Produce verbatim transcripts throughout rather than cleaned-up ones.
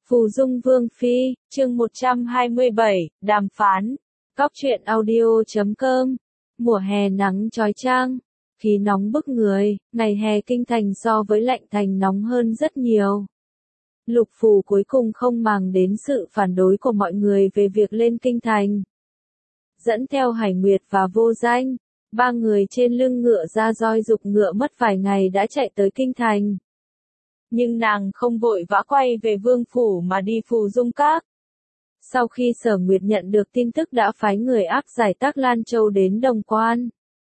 Phù Dung Vương Phi, chương một trăm hai mươi bảy, đàm phán. Cóc truyện audio chấm com. Mùa hè nắng chói chang, khí nóng bức người, ngày hè kinh thành so với lạnh thành nóng hơn rất nhiều. Lục Phù cuối cùng không màng đến sự phản đối của mọi người về việc lên kinh thành. Dẫn theo Hải Nguyệt và Vô Danh, ba người trên lưng ngựa ra roi giục ngựa mất vài ngày đã chạy tới kinh thành. Nhưng nàng không vội vã quay về vương phủ mà đi Phù Dung Các. Sau khi Sở Nguyệt nhận được tin tức đã phái người áp giải Tắc Lan Châu đến Đồng Quan.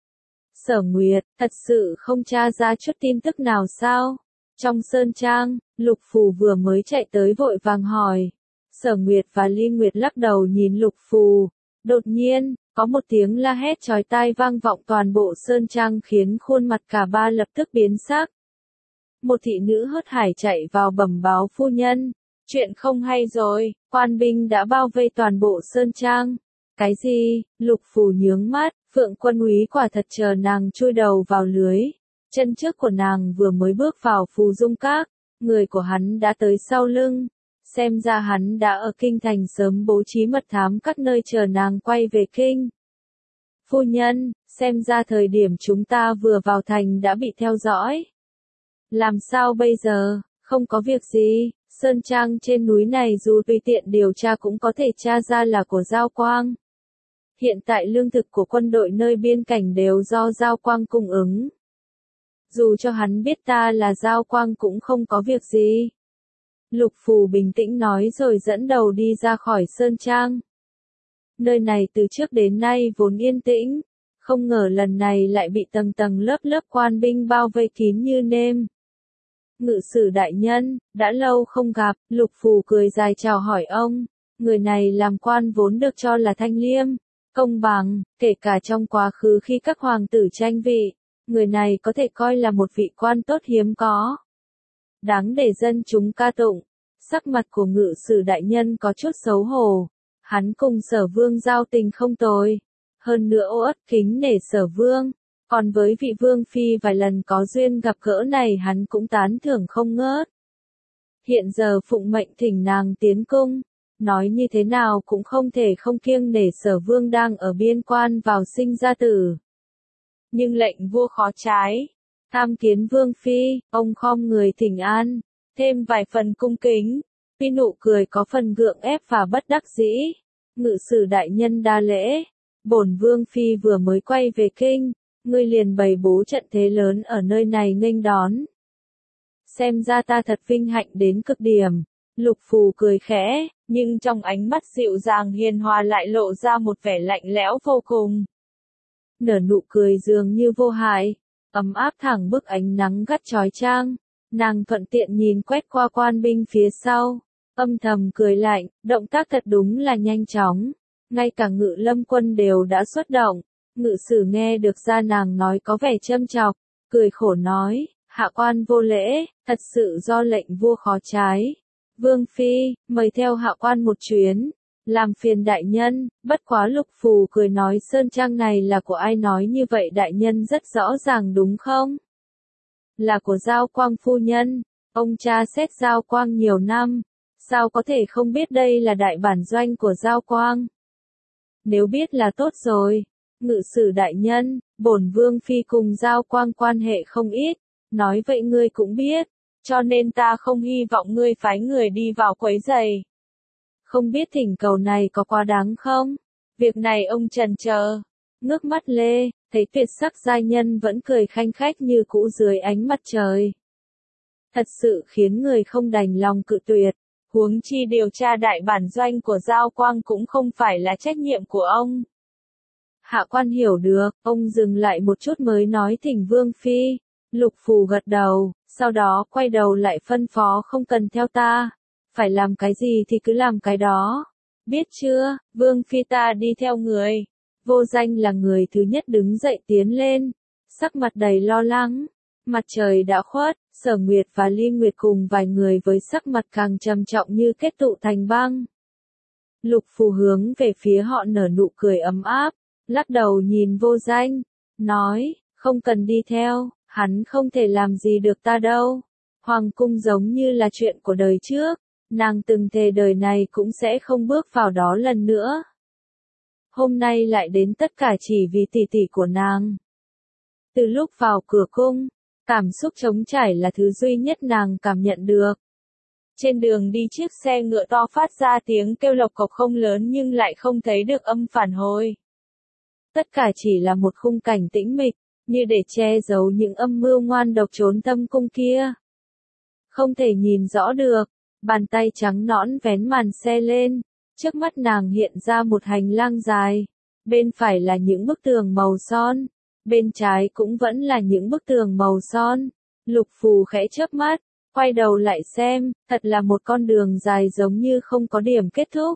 Sở Nguyệt, thật sự không tra ra chút tin tức nào sao? Trong sơn trang, Lục Phù vừa mới chạy tới vội vàng hỏi. Sở Nguyệt và Ly Nguyệt lắc đầu nhìn Lục Phù. Đột nhiên, có một tiếng la hét chói tai vang vọng toàn bộ sơn trang khiến khuôn mặt cả ba lập tức biến sắc. Một thị nữ hớt hải chạy vào bẩm báo phu nhân. Chuyện không hay rồi, quan binh đã bao vây toàn bộ sơn trang. Cái gì? Lục Phù nhướng mắt, Phượng Quân Úy quả thật chờ nàng chui đầu vào lưới. Chân trước của nàng vừa mới bước vào Phù Dung Các, người của hắn đã tới sau lưng. Xem ra hắn đã ở kinh thành sớm bố trí mật thám các nơi chờ nàng quay về kinh. Phu nhân, xem ra thời điểm chúng ta vừa vào thành đã bị theo dõi. Làm sao bây giờ? Không có việc gì, sơn trang trên núi này dù tùy tiện điều tra cũng có thể tra ra là của Giao Quang. Hiện tại lương thực của quân đội nơi biên cảnh đều do Giao Quang cung ứng. Dù cho hắn biết ta là Giao Quang cũng không có việc gì. Lục Phù bình tĩnh nói rồi dẫn đầu đi ra khỏi sơn trang. Nơi này từ trước đến nay vốn yên tĩnh, không ngờ lần này lại bị tầng tầng lớp lớp quan binh bao vây kín như nêm. Ngự sử đại nhân, đã lâu không gặp, Lục Phù cười dài chào hỏi ông. Người này làm quan vốn được cho là thanh liêm, công bằng, kể cả trong quá khứ khi các hoàng tử tranh vị, người này có thể coi là một vị quan tốt hiếm có. Đáng để dân chúng ca tụng. Sắc mặt của ngự sử đại nhân có chút xấu hổ. Hắn cùng Sở Vương giao tình không tồi. Hơn nữa ô ất kính nể Sở Vương. Còn với vị Vương Phi vài lần có duyên gặp gỡ này hắn cũng tán thưởng không ngớt. Hiện giờ phụng mệnh thỉnh nàng tiến cung. Nói như thế nào cũng không thể không kiêng nể Sở Vương đang ở biên quan vào sinh ra tử. Nhưng lệnh vua khó trái. Tham kiến Vương Phi, ông khom người thỉnh an. Thêm vài phần cung kính. Phi nụ cười có phần gượng ép và bất đắc dĩ. Ngự sử đại nhân đa lễ. Bổn Vương Phi vừa mới quay về kinh. Ngươi liền bày bố trận thế lớn ở nơi này nghênh đón. Xem ra ta thật vinh hạnh đến cực điểm. Lục Phù cười khẽ, nhưng trong ánh mắt dịu dàng hiền hòa lại lộ ra một vẻ lạnh lẽo vô cùng. Nở nụ cười dường như vô hại, ấm áp thẳng bức ánh nắng gắt chói chang. Nàng thuận tiện nhìn quét qua quan binh phía sau, âm thầm cười lạnh, động tác thật đúng là nhanh chóng. Ngay cả Ngự Lâm quân đều đã xuất động. Ngự sử nghe được ra nàng nói có vẻ châm chọc, cười khổ nói, hạ quan vô lễ, thật sự do lệnh vua khó trái. Vương Phi, mời theo hạ quan một chuyến, làm phiền đại nhân. Bất quá Lục Phù cười nói sơn trang này là của ai, nói như vậy đại nhân rất rõ ràng đúng không? Là của Giao Quang phu nhân, ông cha xét Giao Quang nhiều năm, sao có thể không biết đây là đại bản doanh của Giao Quang? Nếu biết là tốt rồi. Ngự sử đại nhân, bổn Vương Phi cùng Giao Quang quan hệ không ít, nói vậy ngươi cũng biết, cho nên ta không hy vọng ngươi phái người đi vào quấy rầy. Không biết thỉnh cầu này có quá đáng không? Việc này ông trần chờ, ngước mắt lê, thấy tuyệt sắc giai nhân vẫn cười khanh khách như cũ dưới ánh mặt trời. Thật sự khiến người không đành lòng cự tuyệt, huống chi điều tra đại bản doanh của Giao Quang cũng không phải là trách nhiệm của ông. Hạ quan hiểu được, ông dừng lại một chút mới nói thỉnh Vương Phi. Lục Phù gật đầu, sau đó quay đầu lại phân phó không cần theo ta. Phải làm cái gì thì cứ làm cái đó. Biết chưa, Vương Phi ta đi theo người. Vô Danh là người thứ nhất đứng dậy tiến lên. Sắc mặt đầy lo lắng. Mặt trời đã khuất, Sở Nguyệt và Ly Nguyệt cùng vài người với sắc mặt càng trầm trọng như kết tụ thành băng. Lục Phù hướng về phía họ nở nụ cười ấm áp. Lắc đầu nhìn Vô Danh, nói, không cần đi theo, hắn không thể làm gì được ta đâu. Hoàng cung giống như là chuyện của đời trước, nàng từng thề đời này cũng sẽ không bước vào đó lần nữa. Hôm nay lại đến tất cả chỉ vì tỷ tỷ của nàng. Từ lúc vào cửa cung, cảm xúc trống trải là thứ duy nhất nàng cảm nhận được. Trên đường đi chiếc xe ngựa to phát ra tiếng kêu lộc cộc không lớn nhưng lại không thấy được âm phản hồi. Tất cả chỉ là một khung cảnh tĩnh mịch, như để che giấu những âm mưu ngoan độc trốn tâm cung kia. Không thể nhìn rõ được, bàn tay trắng nõn vén màn xe lên, trước mắt nàng hiện ra một hành lang dài, bên phải là những bức tường màu son, bên trái cũng vẫn là những bức tường màu son. Lục Phù khẽ chớp mắt, quay đầu lại xem, thật là một con đường dài giống như không có điểm kết thúc.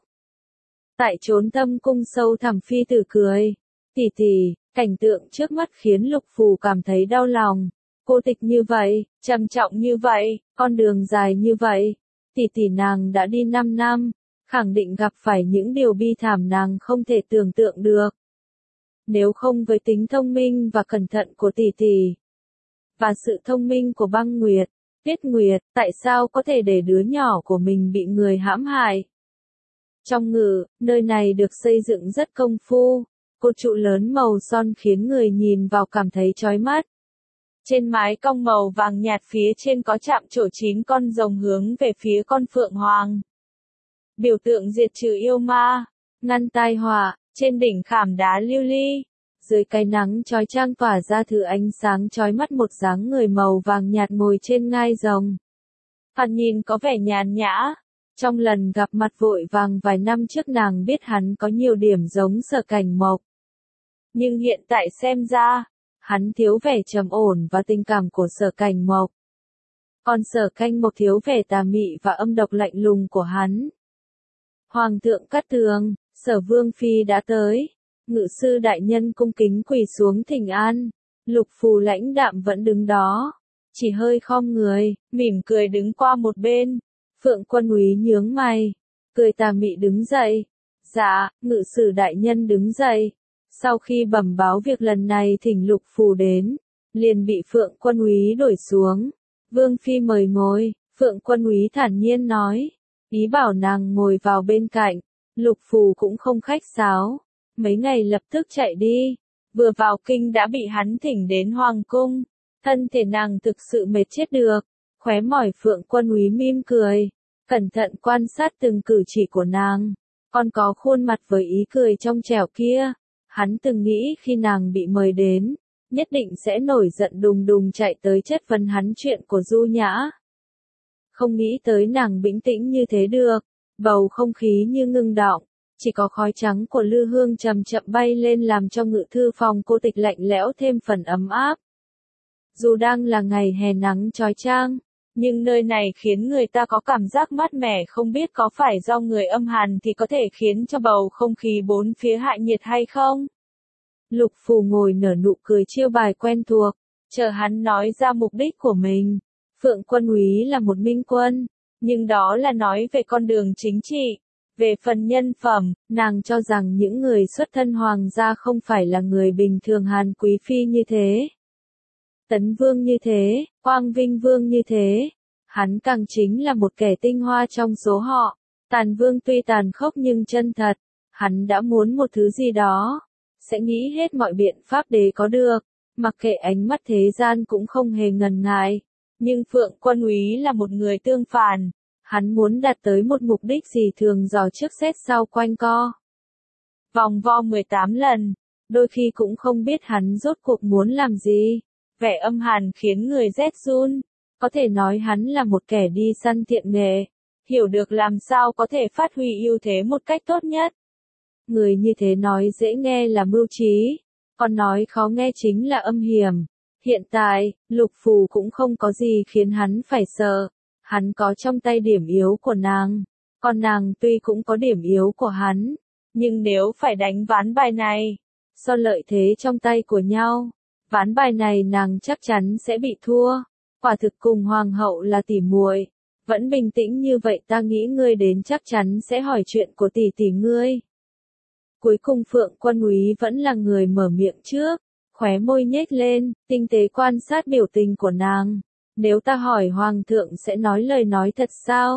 Tại chốn tâm cung sâu thẳm phi tử cười, tỷ tỷ, cảnh tượng trước mắt khiến Lục Phù cảm thấy đau lòng. Cô tịch như vậy, trầm trọng như vậy, con đường dài như vậy, tỷ tỷ nàng đã đi năm năm, khẳng định gặp phải những điều bi thảm nàng không thể tưởng tượng được. Nếu không với tính thông minh và cẩn thận của tỷ tỷ, và sự thông minh của Băng Nguyệt, Tiết Nguyệt, tại sao có thể để đứa nhỏ của mình bị người hãm hại? Trong ngự, nơi này được xây dựng rất công phu, cột trụ lớn màu son khiến người nhìn vào cảm thấy chói mắt. Trên mái cong màu vàng nhạt phía trên có chạm trổ chín con rồng hướng về phía con phượng hoàng. Biểu tượng diệt trừ yêu ma, ngăn tai họa, trên đỉnh khảm đá lưu ly. Dưới cái nắng chói chang tỏa ra thứ ánh sáng chói mắt một dáng người màu vàng nhạt ngồi trên ngai rồng. Hắn nhìn có vẻ nhàn nhã. Trong lần gặp mặt vội vàng vài năm trước nàng biết hắn có nhiều điểm giống Sở Cảnh Mộc. Nhưng hiện tại xem ra, hắn thiếu vẻ trầm ổn và tình cảm của Sở Cảnh Mộc. Còn Sở Cảnh Mộc thiếu vẻ tà mị và âm độc lạnh lùng của hắn. Hoàng thượng Cát Tường, Sở Vương Phi đã tới. Ngự sư đại nhân cung kính quỳ xuống thỉnh an. Lục Phù lãnh đạm vẫn đứng đó, chỉ hơi khom người, mỉm cười đứng qua một bên. Phượng Quân Úy nhướng mày, cười tà mị đứng dậy. Dạ, ngự sử đại nhân đứng dậy. Sau khi bẩm báo việc lần này thỉnh Lục Phù đến, liền bị Phượng Quân Úy đuổi xuống. Vương Phi mời ngồi, Phượng Quân Úy thản nhiên nói. Ý bảo nàng ngồi vào bên cạnh, Lục Phù cũng không khách sáo. Mấy ngày lập tức chạy đi, vừa vào kinh đã bị hắn thỉnh đến hoàng cung. Thân thể nàng thực sự mệt chết được, khóe mỏi Phượng Quân Úy mỉm cười, cẩn thận quan sát từng cử chỉ của nàng, còn có khuôn mặt với ý cười trong trẻo kia. Hắn từng nghĩ khi nàng bị mời đến, nhất định sẽ nổi giận đùng đùng chạy tới chất vấn hắn chuyện của Du Nhã. Không nghĩ tới nàng bình tĩnh như thế được, bầu không khí như ngưng đọng, chỉ có khói trắng của lư hương chậm chậm bay lên làm cho ngự thư phòng cô tịch lạnh lẽo thêm phần ấm áp. Dù đang là ngày hè nắng chói chang, nhưng nơi này khiến người ta có cảm giác mát mẻ, không biết có phải do người âm hàn thì có thể khiến cho bầu không khí bốn phía hạ nhiệt hay không? Lục Phù ngồi nở nụ cười chiêu bài quen thuộc, chờ hắn nói ra mục đích của mình. Phượng Quân Úy là một minh quân, nhưng đó là nói về con đường chính trị. Về phần nhân phẩm, nàng cho rằng những người xuất thân hoàng gia không phải là người bình thường, Hàn Quý Phi như thế, Tấn Vương như thế, Quang Vinh Vương như thế. Hắn càng chính là một kẻ tinh hoa trong số họ. Tàn Vương tuy tàn khốc nhưng chân thật, hắn đã muốn một thứ gì đó, sẽ nghĩ hết mọi biện pháp để có được, mặc kệ ánh mắt thế gian cũng không hề ngần ngại. Nhưng Phượng Quân Úy là một người tương phản. Hắn muốn đạt tới một mục đích gì thường dò trước xét sau quanh co. Vòng vo mười tám lần, đôi khi cũng không biết hắn rốt cuộc muốn làm gì. Vẻ âm hàn khiến người rét run. Có thể nói hắn là một kẻ đi săn thiện nghệ, hiểu được làm sao có thể phát huy ưu thế một cách tốt nhất. Người như thế nói dễ nghe là mưu trí, còn nói khó nghe chính là âm hiểm. Hiện tại, Lục Phù cũng không có gì khiến hắn phải sợ. Hắn có trong tay điểm yếu của nàng, còn nàng tuy cũng có điểm yếu của hắn, nhưng nếu phải đánh ván bài này, so lợi thế trong tay của nhau, ván bài này nàng chắc chắn sẽ bị thua. Quả thực cùng hoàng hậu là tỉ muội, vẫn bình tĩnh như vậy ta nghĩ ngươi đến chắc chắn sẽ hỏi chuyện của tỷ tỷ ngươi. Cuối cùng Phượng Quân Úy vẫn là người mở miệng trước, khóe môi nhếch lên, tinh tế quan sát biểu tình của nàng. Nếu ta hỏi hoàng thượng sẽ nói lời nói thật sao?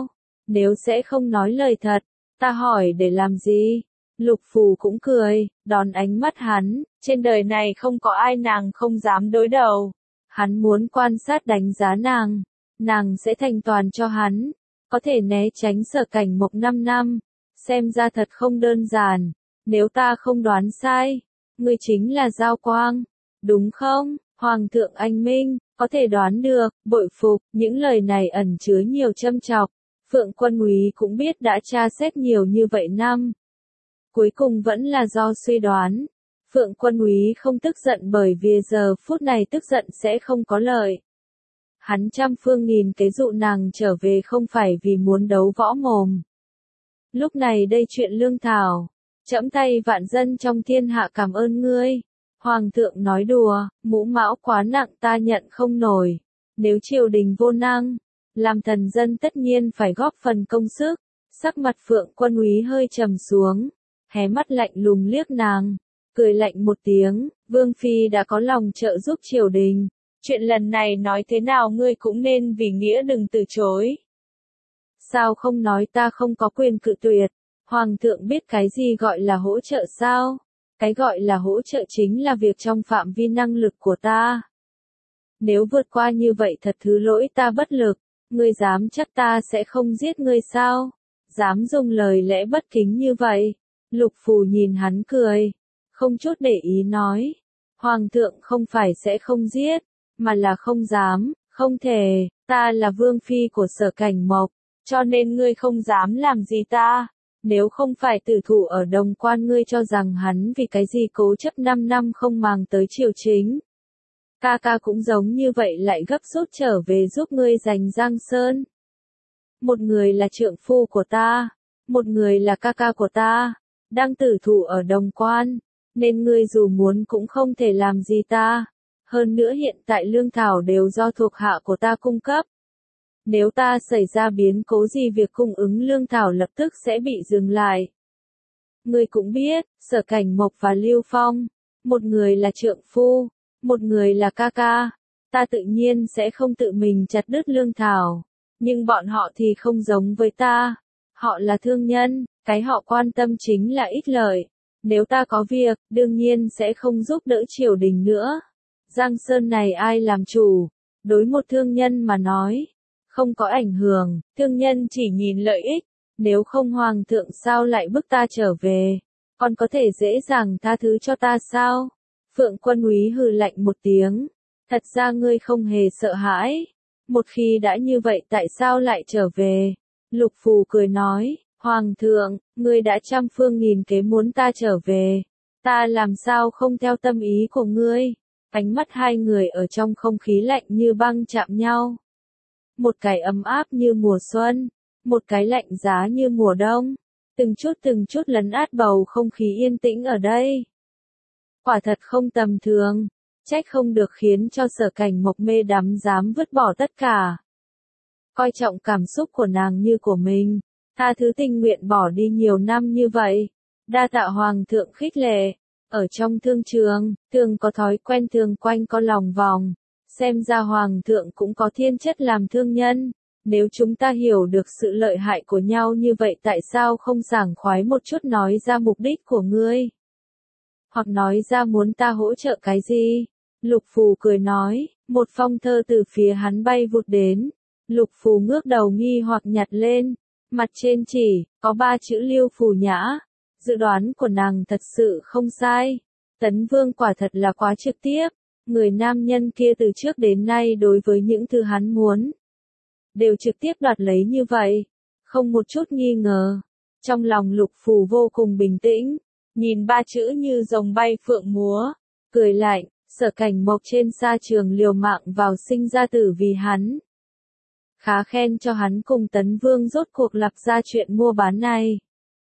Nếu sẽ không nói lời thật, ta hỏi để làm gì? Lục Phù cũng cười, đón ánh mắt hắn, trên đời này không có ai nàng không dám đối đầu. Hắn muốn quan sát đánh giá nàng, nàng sẽ thành toàn cho hắn, có thể né tránh Sở Cảnh Mộc năm năm, xem ra thật không đơn giản, nếu ta không đoán sai, ngươi chính là Giao Quang, đúng không? Hoàng thượng anh minh, có thể đoán được, bội phục, những lời này ẩn chứa nhiều châm chọc, Phượng Quân Úy cũng biết đã tra xét nhiều như vậy năm. Cuối cùng vẫn là do suy đoán. Phượng Quân Úy không tức giận bởi vì giờ phút này tức giận sẽ không có lợi. Hắn trăm phương nghìn kế dụ nàng trở về không phải vì muốn đấu võ mồm. Lúc này đây chuyện lương thảo, trẫm tay vạn dân trong thiên hạ cảm ơn ngươi. Hoàng thượng nói đùa, mũ mão quá nặng ta nhận không nổi. Nếu triều đình vô năng, làm thần dân tất nhiên phải góp phần công sức. Sắc mặt Phượng Quân Úy hơi trầm xuống, hé mắt lạnh lùng liếc nàng, cười lạnh một tiếng, Vương Phi đã có lòng trợ giúp triều đình. Chuyện lần này nói thế nào ngươi cũng nên vì nghĩa đừng từ chối. Sao không nói ta không có quyền cự tuyệt? Hoàng thượng biết cái gì gọi là hỗ trợ sao? Cái gọi là hỗ trợ chính là việc trong phạm vi năng lực của ta. Nếu vượt qua như vậy thật thứ lỗi ta bất lực, ngươi dám chắc ta sẽ không giết ngươi sao? Dám dùng lời lẽ bất kính như vậy? Lục Phù nhìn hắn cười, không chút để ý nói. Hoàng thượng không phải sẽ không giết, mà là không dám, không thể, ta là vương phi của Sở Cảnh Mộc, cho nên ngươi không dám làm gì ta. Nếu không phải tử thủ ở Đồng Quan ngươi cho rằng hắn vì cái gì cố chấp năm năm không màng tới triều chính. Ca ca cũng giống như vậy lại gấp rút trở về giúp ngươi giành Giang Sơn. Một người là trượng phu của ta, một người là ca ca của ta, đang tử thủ ở Đồng Quan, nên ngươi dù muốn cũng không thể làm gì ta. Hơn nữa hiện tại lương thảo đều do thuộc hạ của ta cung cấp. Nếu ta xảy ra biến cố gì việc cung ứng lương thảo lập tức sẽ bị dừng lại. Ngươi cũng biết, Sở Cảnh Mộc và Lưu Phong, một người là trượng phu, một người là ca ca, ta tự nhiên sẽ không tự mình chặt đứt lương thảo, nhưng bọn họ thì không giống với ta, họ là thương nhân, cái họ quan tâm chính là ích lợi, nếu ta có việc, đương nhiên sẽ không giúp đỡ triều đình nữa. Giang Sơn này ai làm chủ, đối một thương nhân mà nói, không có ảnh hưởng, thương nhân chỉ nhìn lợi ích, nếu không hoàng thượng sao lại bức ta trở về, còn có thể dễ dàng tha thứ cho ta sao? Phượng Quân Úy hừ lạnh một tiếng, thật ra ngươi không hề sợ hãi, một khi đã như vậy tại sao lại trở về? Lục Phù cười nói, hoàng thượng, ngươi đã trăm phương nghìn kế muốn ta trở về, ta làm sao không theo tâm ý của ngươi? Ánh mắt hai người ở trong không khí lạnh như băng chạm nhau. Một cái ấm áp như mùa xuân, một cái lạnh giá như mùa đông, từng chút từng chút lấn át bầu không khí yên tĩnh ở đây. Quả thật không tầm thường, trách không được khiến cho Sở Cảnh Mộc mê đắm dám vứt bỏ tất cả. Coi trọng cảm xúc của nàng như của mình, tha thứ tình nguyện bỏ đi nhiều năm như vậy. Đa tạ hoàng thượng khích lệ, ở trong thương trường, thường có thói quen thường quanh co lòng vòng. Xem ra hoàng thượng cũng có thiên chất làm thương nhân, nếu chúng ta hiểu được sự lợi hại của nhau như vậy tại sao không sảng khoái một chút nói ra mục đích của ngươi? Hoặc nói ra muốn ta hỗ trợ cái gì? Lục Phù cười nói, một phong thơ từ phía hắn bay vụt đến. Lục Phù ngước đầu nghi hoặc nhặt lên, mặt trên chỉ, có ba chữ Lưu Phù Nhã. Dự đoán của nàng thật sự không sai. Tấn Vương quả thật là quá trực tiếp. Người nam nhân kia từ trước đến nay đối với những thứ hắn muốn, đều trực tiếp đoạt lấy như vậy, không một chút nghi ngờ. Trong lòng Lục Phù vô cùng bình tĩnh, nhìn ba chữ như rồng bay phượng múa, cười lạnh, Sở Cảnh Mộc trên sa trường liều mạng vào sinh ra tử vì hắn. Khá khen cho hắn cùng Tấn Vương rốt cuộc lập ra chuyện mua bán này.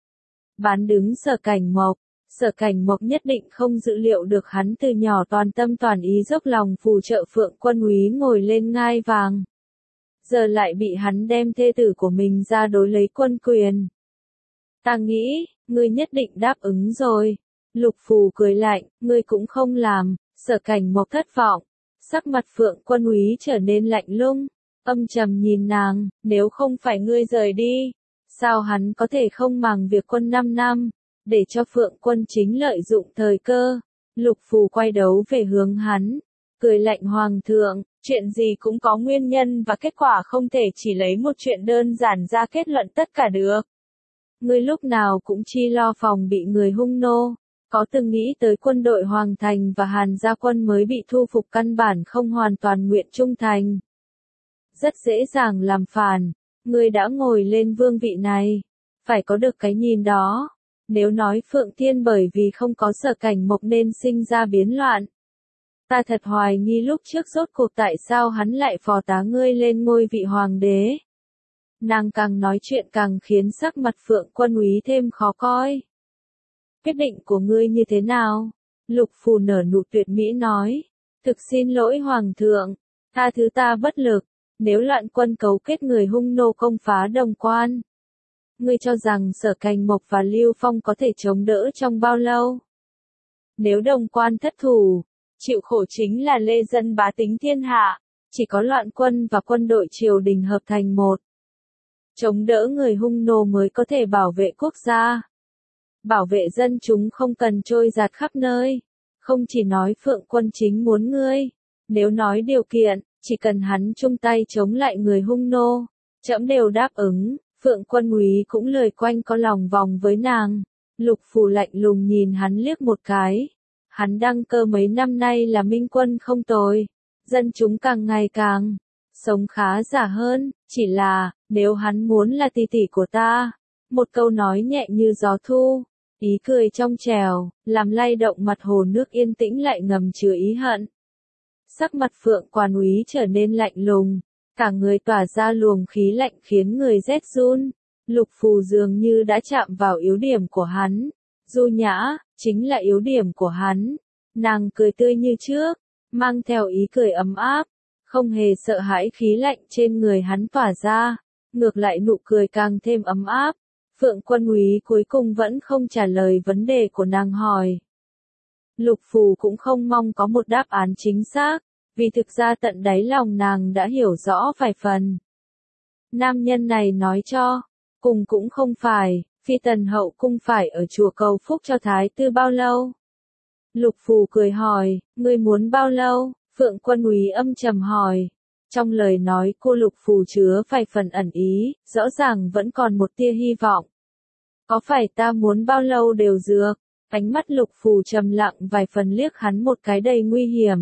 Bán đứng Sở Cảnh Mộc. Sở Cảnh Mộc nhất định không dự liệu được hắn từ nhỏ toàn tâm toàn ý dốc lòng phù trợ Phượng Quân Úy ngồi lên ngai vàng. Giờ lại bị hắn đem thê tử của mình ra đối lấy quân quyền. Ta nghĩ, ngươi nhất định đáp ứng rồi. Lục Phù cười lạnh, ngươi cũng không làm. Sở Cảnh Mộc thất vọng. Sắc mặt Phượng Quân Úy trở nên lạnh lùng, âm trầm nhìn nàng, nếu không phải ngươi rời đi, Sao hắn có thể không màng việc quân năm năm, để cho Phượng Quân Chính lợi dụng thời cơ? Lục Phù quay đấu về hướng hắn, cười lạnh hoàng thượng, chuyện gì cũng có nguyên nhân và kết quả, không thể chỉ lấy một chuyện đơn giản ra kết luận tất cả được. Ngươi lúc nào cũng chi lo phòng bị người hung nô, có từng nghĩ tới quân đội Hoàng Thành và Hàn gia quân mới bị thu phục căn bản không hoàn toàn nguyện trung thành. Rất dễ dàng làm phản, ngươi đã ngồi lên vương vị này, phải có được cái nhìn đó. Nếu nói Phượng Thiên bởi vì không có Sở Cảnh Mộc nên sinh ra biến loạn, ta thật hoài nghi lúc trước rốt cuộc tại sao hắn lại phò tá ngươi lên ngôi vị hoàng đế. Nàng càng nói chuyện càng khiến sắc mặt Phượng Quân Úy thêm khó coi. Quyết định của ngươi như thế nào? Lục Phù nở nụ tuyệt mỹ nói. Thực xin lỗi hoàng thượng, tha thứ ta bất lực, nếu loạn quân cấu kết người hung nô công phá Đồng Quan. Ngươi cho rằng Sở Cảnh Mộc và Lưu Phong có thể chống đỡ trong bao lâu? Nếu Đồng Quan thất thủ, chịu khổ chính là lê dân bá tính thiên hạ, chỉ có loạn quân và quân đội triều đình hợp thành một. Chống đỡ người hung nô mới có thể bảo vệ quốc gia. Bảo vệ dân chúng không cần trôi giạt khắp nơi. Không chỉ nói Phượng Quân Chính muốn ngươi, nếu nói điều kiện, chỉ cần hắn chung tay chống lại người hung nô, trẫm đều đáp ứng. Phượng Quân Úy cũng lời quanh có lòng vòng với nàng. Lục Phù lạnh lùng nhìn hắn liếc một cái. Hắn đăng cơ mấy năm nay là minh quân không tồi, dân chúng càng ngày càng sống khá giả hơn, chỉ là, nếu hắn muốn là tỷ tỷ của ta, một câu nói nhẹ như gió thu, ý cười trong trèo, làm lay động mặt hồ nước yên tĩnh lại ngầm chứa ý hận. Sắc mặt Phượng Quan Úy trở nên lạnh lùng, cả người tỏa ra luồng khí lạnh khiến người rét run. Lục Phù dường như đã chạm vào yếu điểm của hắn. Du nhã, chính là yếu điểm của hắn. Nàng cười tươi như trước, mang theo ý cười ấm áp, không hề sợ hãi khí lạnh trên người hắn tỏa ra, ngược lại nụ cười càng thêm ấm áp. Phượng Quân Úy cuối cùng vẫn không trả lời vấn đề của nàng hỏi. Lục Phù cũng không mong có một đáp án chính xác, vì thực ra tận đáy lòng nàng đã hiểu rõ vài phần. Nam nhân này nói cho, cùng cũng không phải, Phi Tần hậu cung phải ở chùa cầu phúc cho thái tử bao lâu? Lục Phù cười hỏi, ngươi muốn bao lâu? Phượng Quân Úy âm trầm hỏi. Trong lời nói cô Lục Phù chứa vài phần ẩn ý, rõ ràng vẫn còn một tia hy vọng. Có phải ta muốn bao lâu đều dược? Ánh mắt Lục Phù trầm lặng vài phần liếc hắn một cái đầy nguy hiểm.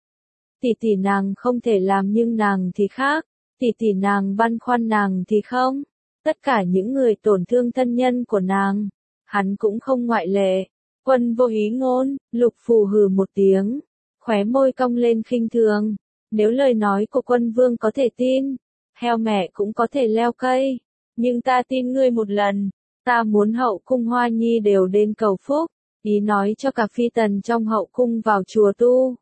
Tỷ tỷ nàng không thể làm nhưng nàng thì khác, tỷ tỷ nàng băn khoăn nàng thì không. Tất cả những người tổn thương thân nhân của nàng, hắn cũng không ngoại lệ. Quân vô hí ngôn, Lục Phù hừ một tiếng, khóe môi cong lên khinh thường. Nếu lời nói của quân vương có thể tin, heo mẹ cũng có thể leo cây. Nhưng ta tin ngươi một lần, ta muốn hậu cung Hoa Nhi đều đến cầu phúc, ý nói cho cả phi tần trong hậu cung vào chùa tu.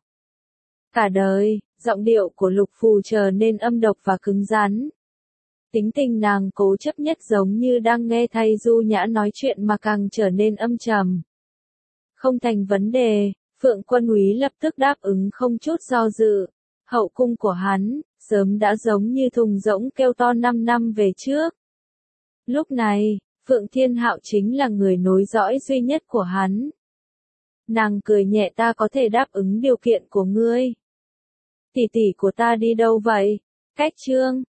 Cả đời, giọng điệu của Lục Phù trở nên âm độc và cứng rắn. Tính tình nàng cố chấp nhất giống như đang nghe thay Du Nhã nói chuyện mà càng trở nên âm trầm. Không thành vấn đề, Phượng Quân Úy lập tức đáp ứng không chút do dự. Hậu cung của hắn, sớm đã giống như thùng rỗng kêu to năm năm về trước. Lúc này, Phượng Thiên Hạo chính là người nối dõi duy nhất của hắn. Nàng cười nhẹ, ta có thể đáp ứng điều kiện của ngươi. Tỷ tỷ của ta đi đâu vậy? Cách chương